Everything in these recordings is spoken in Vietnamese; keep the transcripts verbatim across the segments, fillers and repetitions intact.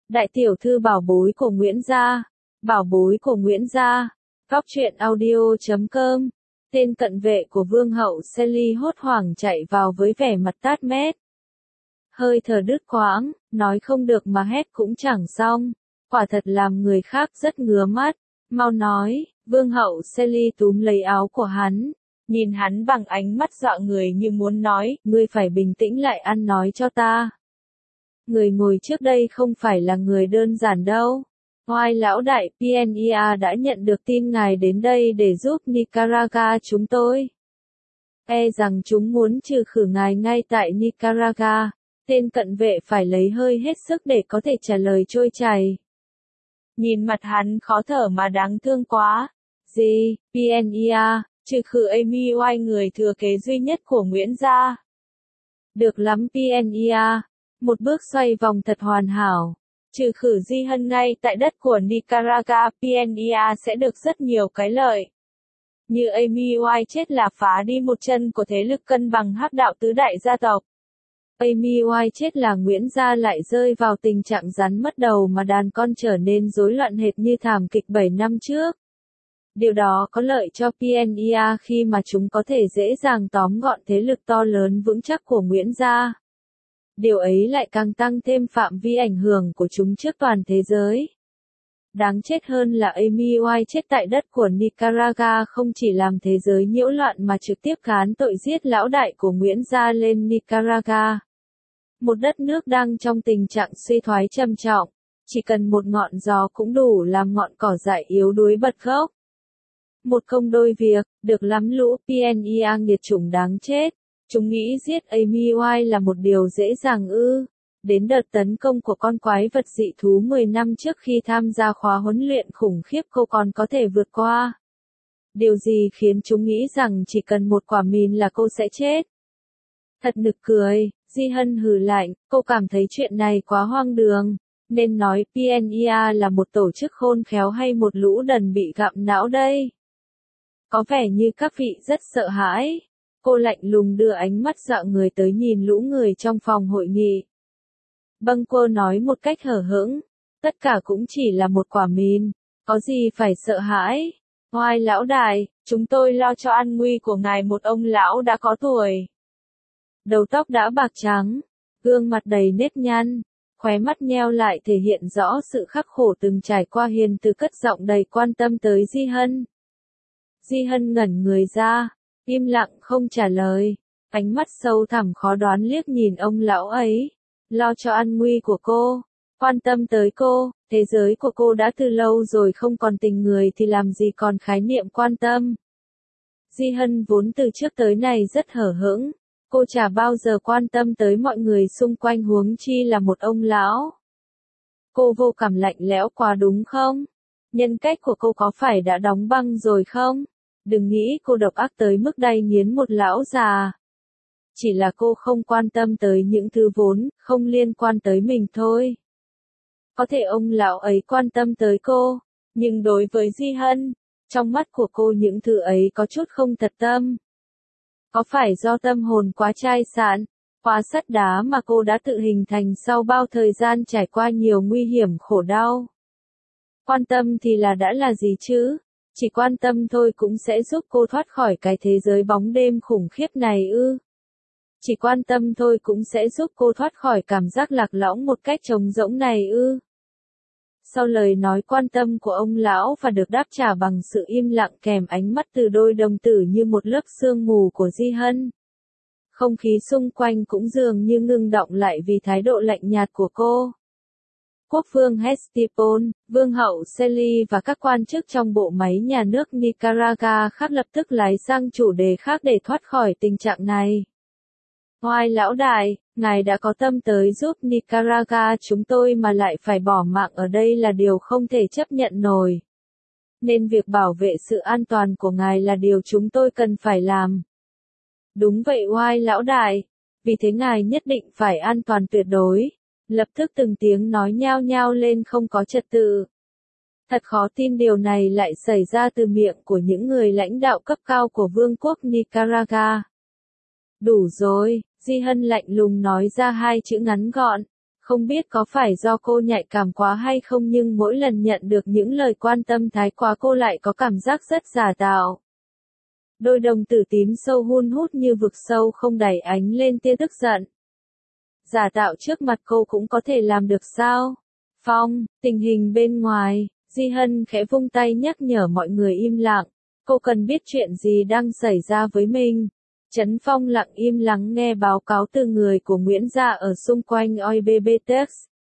Đại tiểu thư bảo bối của Nguyễn Gia. Bảo bối của Nguyễn Gia. Góc truyện audio chấm com. Tên cận vệ của vương hậu Sally hốt hoảng chạy vào với vẻ mặt tát mét. Hơi thở đứt quãng, nói không được mà hét cũng chẳng xong. Quả thật làm người khác rất ngứa mắt. Mau nói, vương hậu Sally túm lấy áo của hắn. Nhìn hắn bằng ánh mắt dọa người như muốn nói, ngươi phải bình tĩnh lại ăn nói cho ta. Người ngồi trước đây không phải là người đơn giản đâu. Oai lão đại pê en e a đã nhận được tin ngài đến đây để giúp Nicaragua chúng tôi. E rằng chúng muốn trừ khử ngài ngay tại Nicaragua. Tên cận vệ phải lấy hơi hết sức để có thể trả lời trôi chảy. Nhìn mặt hắn khó thở mà đáng thương quá. Gì, pê en e a, trừ khử Amy White người thừa kế duy nhất của Nguyễn Gia. Được lắm pê en e a. Một bước xoay vòng thật hoàn hảo. Trừ khử Di Hân ngay tại đất của Nicaragua, pê en e a sẽ được rất nhiều cái lợi. Như Amy White chết là phá đi một chân của thế lực cân bằng hắc đạo tứ đại gia tộc. Amy White chết là Nguyễn Gia lại rơi vào tình trạng rắn mất đầu mà đàn con trở nên rối loạn hệt như thảm kịch bảy năm trước. Điều đó có lợi cho pê en e a khi mà chúng có thể dễ dàng tóm gọn thế lực to lớn vững chắc của Nguyễn Gia. Điều ấy lại càng tăng thêm phạm vi ảnh hưởng của chúng trước toàn thế giới. Đáng chết hơn là Amy White chết tại đất của Nicaragua không chỉ làm thế giới nhiễu loạn mà trực tiếp gán tội giết lão đại của Nguyễn Gia lên Nicaragua. Một đất nước đang trong tình trạng suy thoái trầm trọng, chỉ cần một ngọn gió cũng đủ làm ngọn cỏ dại yếu đuối bật gốc. Một công đôi việc, được lắm lũ pê en e a nghiệt chủng đáng chết. Chúng nghĩ giết Amy White là một điều dễ dàng ư. Đến đợt tấn công của con quái vật dị thú mười năm trước khi tham gia khóa huấn luyện khủng khiếp cô còn có thể vượt qua. Điều gì khiến chúng nghĩ rằng chỉ cần một quả mìn là cô sẽ chết? Thật nực cười, Di Hân hừ lạnh, cô cảm thấy chuyện này quá hoang đường. Nên nói pê en e a là một tổ chức khôn khéo hay một lũ đần bị gặm não đây? Có vẻ như các vị rất sợ hãi. Cô lạnh lùng đưa ánh mắt dọa người tới nhìn lũ người trong phòng hội nghị. Bâng Quơ nói một cách hở hững, tất cả cũng chỉ là một quả mìn, có gì phải sợ hãi. Oai lão đại, chúng tôi lo cho an nguy của ngài một ông lão đã có tuổi. Đầu tóc đã bạc trắng, gương mặt đầy nếp nhăn, khóe mắt nheo lại thể hiện rõ sự khắc khổ từng trải qua hiền từ cất giọng đầy quan tâm tới Di Hân. Di Hân ngẩn người ra. Im lặng không trả lời, ánh mắt sâu thẳm khó đoán liếc nhìn ông lão ấy, lo cho an nguy của cô, quan tâm tới cô, thế giới của cô đã từ lâu rồi không còn tình người thì làm gì còn khái niệm quan tâm. Di Hân vốn từ trước tới nay rất hở hững, cô chả bao giờ quan tâm tới mọi người xung quanh huống chi là một ông lão. Cô vô cảm lạnh lẽo quá đúng không? Nhân cách của cô có phải đã đóng băng rồi không? Đừng nghĩ cô độc ác tới mức đay nghiến một lão già. Chỉ là cô không quan tâm tới những thứ vốn không liên quan tới mình thôi. Có thể ông lão ấy quan tâm tới cô, nhưng đối với Di Hân, trong mắt của cô những thứ ấy có chút không thật tâm. Có phải do tâm hồn quá chai sạn, quá sắt đá mà cô đã tự hình thành sau bao thời gian trải qua nhiều nguy hiểm khổ đau? Quan tâm thì là đã là gì chứ? Chỉ quan tâm thôi cũng sẽ giúp cô thoát khỏi cái thế giới bóng đêm khủng khiếp này ư? Chỉ quan tâm thôi cũng sẽ giúp cô thoát khỏi cảm giác lạc lõng một cách trống rỗng này ư? Sau lời nói quan tâm của ông lão và được đáp trả bằng sự im lặng kèm ánh mắt từ đôi đồng tử như một lớp sương mù của Di Hân. Không khí xung quanh cũng dường như ngưng động lại vì thái độ lạnh nhạt của cô. Quốc vương Esteban, vương hậu Sally và các quan chức trong bộ máy nhà nước Nicaragua khác lập tức lái sang chủ đề khác để thoát khỏi tình trạng này. Oai lão đại, ngài đã có tâm tới giúp Nicaragua chúng tôi mà lại phải bỏ mạng ở đây là điều không thể chấp nhận nổi. Nên việc bảo vệ sự an toàn của ngài là điều chúng tôi cần phải làm. Đúng vậy oai lão đại, vì thế ngài nhất định phải an toàn tuyệt đối. Lập tức từng tiếng nói nhao nhao lên không có trật tự. Thật khó tin điều này lại xảy ra từ miệng của những người lãnh đạo cấp cao của vương quốc Nicaragua. Đủ rồi, Di Hân lạnh lùng nói ra hai chữ ngắn gọn, Không biết có phải do cô nhạy cảm quá hay không nhưng mỗi lần nhận được những lời quan tâm thái quá cô lại có cảm giác rất giả tạo. Đôi đồng tử tím sâu hun hút như vực sâu không đẩy ánh lên tia tức giận. Giả tạo trước mặt cô cũng có thể làm được sao? Phong, tình hình bên ngoài, Di Hân khẽ vung tay nhắc nhở mọi người im lặng. Cô cần biết chuyện gì đang xảy ra với mình. Trấn Phong lặng im lắng nghe báo cáo từ người của Nguyễn Gia ở xung quanh o i bê bê Tex.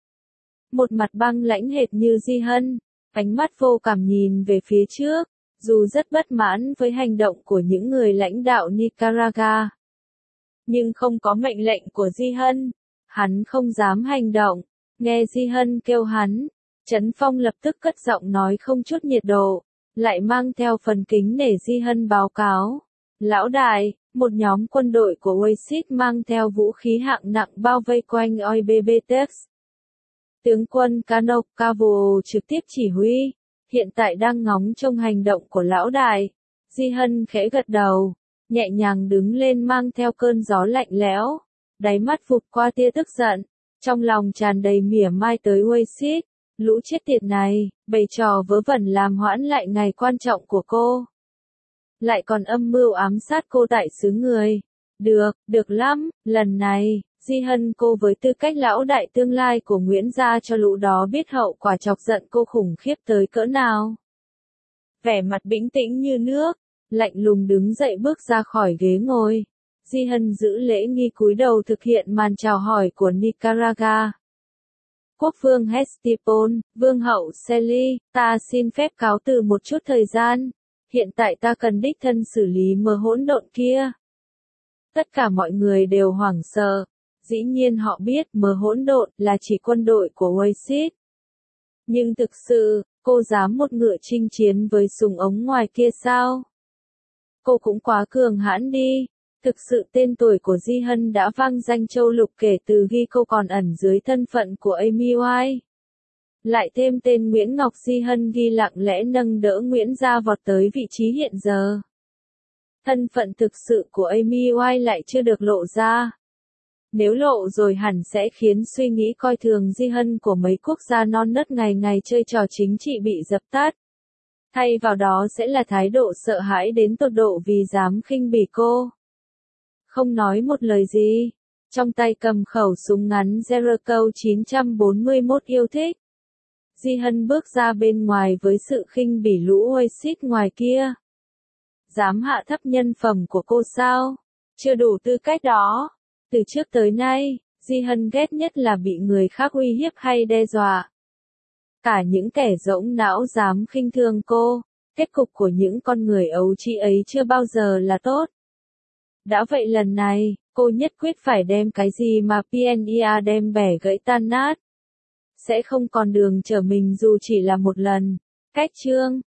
Một mặt băng lãnh hệt như Di Hân, ánh mắt vô cảm nhìn về phía trước, dù rất bất mãn với hành động của những người lãnh đạo Nicaragua. Nhưng không có mệnh lệnh của Di Hân, hắn không dám hành động. Nghe Di Hân kêu hắn, Trấn Phong lập tức cất giọng nói không chút nhiệt độ, lại mang theo phần kính nể Di Hân báo cáo. Lão đại, một nhóm quân đội của Oasis mang theo vũ khí hạng nặng bao vây quanh o i bê bê Tex. Tướng quân Cano Cavo trực tiếp chỉ huy, hiện tại đang ngóng trông hành động của lão đại. Di Hân khẽ gật đầu, nhẹ nhàng đứng lên mang theo cơn gió lạnh lẽo, đáy mắt vụt qua tia tức giận, trong lòng tràn đầy mỉa mai tới Oasis. Lũ chết tiệt này, bày trò vớ vẩn làm hoãn lại ngày quan trọng của cô. Lại còn âm mưu ám sát cô tại xứ người. Được, được lắm, lần này, Di Hân cô với tư cách lão đại tương lai của Nguyễn Gia cho lũ đó biết hậu quả chọc giận cô khủng khiếp tới cỡ nào. Vẻ mặt bình tĩnh như nước, lạnh lùng đứng dậy bước ra khỏi ghế ngồi. Di Hân giữ lễ nghi cúi đầu thực hiện màn chào hỏi của Nicaragua. Quốc vương Hestipon, vương hậu Sally, ta xin phép cáo từ một chút thời gian. Hiện tại ta cần đích thân xử lý mớ hỗn độn kia. Tất cả mọi người đều hoảng sợ. Dĩ nhiên họ biết mớ hỗn độn là chỉ quân đội của Oasis. Nhưng thực sự, cô dám một ngựa chinh chiến với súng ống ngoài kia sao? Cô cũng quá cường hãn đi. Thực sự tên tuổi của Di Hân đã vang danh châu lục kể từ khi cô còn ẩn dưới thân phận của Amy White. Lại thêm tên Nguyễn Ngọc Di Hân ghi lặng lẽ nâng đỡ Nguyễn Gia vọt tới vị trí hiện giờ. Thân phận thực sự của Amy White lại chưa được lộ ra. Nếu lộ rồi hẳn sẽ khiến suy nghĩ coi thường Di Hân của mấy quốc gia non nớt ngày ngày chơi trò chính trị bị dập tắt. Thay vào đó sẽ là thái độ sợ hãi đến tột độ vì dám khinh bỉ cô. Không nói một lời gì, trong tay cầm khẩu súng ngắn Jericho chín bốn mốt yêu thích. Di Hân bước ra bên ngoài với sự khinh bỉ lũ Oasis ngoài kia. Dám hạ thấp nhân phẩm của cô sao? Chưa đủ tư cách đó. Từ trước tới nay, Di Hân ghét nhất là bị người khác uy hiếp hay đe dọa. Cả những kẻ rỗng não dám khinh thường cô, kết cục của những con người ấu trĩ ấy chưa bao giờ là tốt. Đã vậy lần này, cô nhất quyết phải đem cái gì mà pê en i a đem bẻ gãy tan nát. Sẽ không còn đường trở mình dù chỉ là một lần. Cách chương